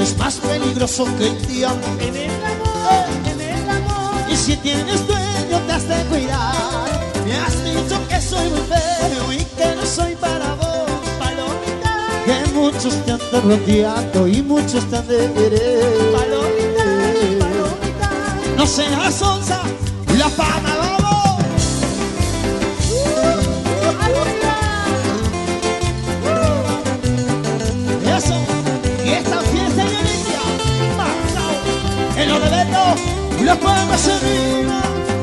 es más peligroso que el diablo. En el amor, en el amor. Y si tienes dueño te has de cuidar. Me has dicho que soy muy feo y que no soy para vos, Palomita, que muchos te han de rodeando y muchos te han de querer. palomita, palomita. No seas onza, la fama vamos. Eso, y esta fiesta y inicia en los de Beto, las palmas arriba.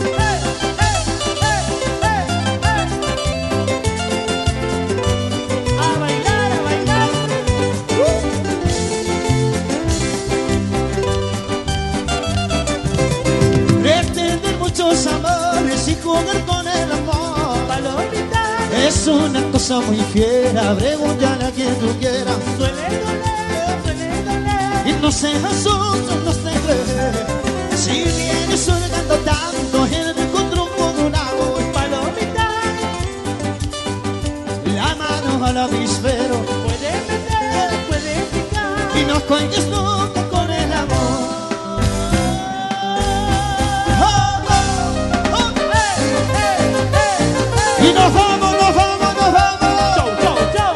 A bailar, a bailar. Pretender muchos amores y jugar con el amor Palomita, es una cosa muy fiera. Pregúntale a quien tú quieras. suele doler, suele doler. Y no seas onza, no se cree. Si vienes hurgando tanto, él me encontró con un agua. Palomita, La mano al avispero puede meter, puede picar. y no cuentes nunca con el amor. Y nos vamos, nos vamos, nos vamos. Chau, chau, chau.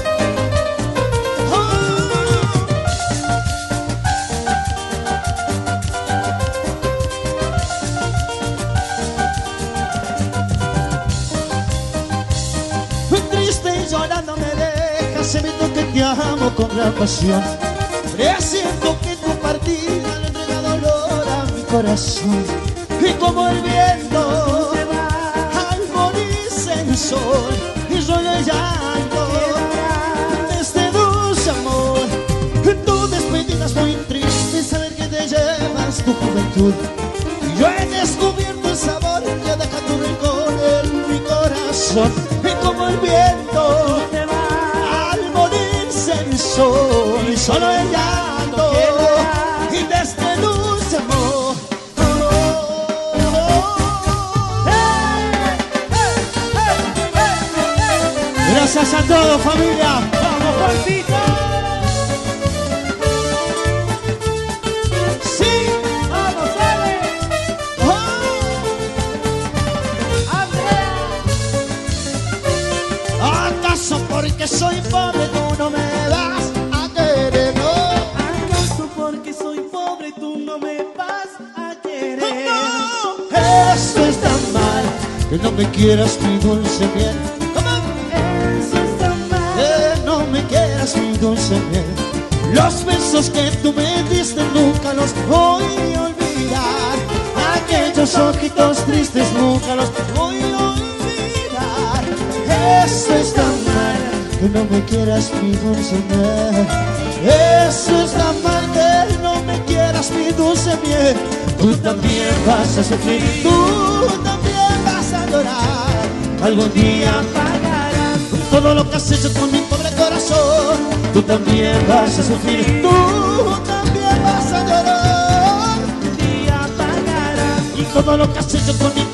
Triste y llorando me dejas, sabiendo que te amo con gran pasión. Presiento que tu partida le entrega dolor a mi corazón. Y como el viento al morirse el sol, y yo le llanto de este dulce amor. Tu despedida es muy triste, saber que te llevas tu juventud. Y yo he descubierto el sabor que deja tu rencor en mi corazón. Y como el viento al morirse el sol, y solo el llanto y de este dulce amor. Gracias a todos, familia. Vamos, Juancito. Sí. Vamos, Ale. Andrea. ¿Acaso porque soy pobre tú no me vas a querer? No. ¿Acaso porque soy pobre tú no me vas a querer? No, esto es tan mal que no me quieras mi dulce miel. Eso está mal. Que no me quieras mi dulce miel. Los besos que tú me diste nunca los voy a olvidar. Aquellos ojitos tristes nunca los voy a olvidar. Eso es tan mal que no me quieras mi dulce miel. Eso es tan mal que no me quieras mi dulce miel. Tú también vas a sufrir, tú también vas a llorar. Algún día pagarás todo lo que has hecho con mi pobre corazón. Tú también vas a sufrir, tú también vas a llorar. Un día pagarás Y todo lo que has hecho con mi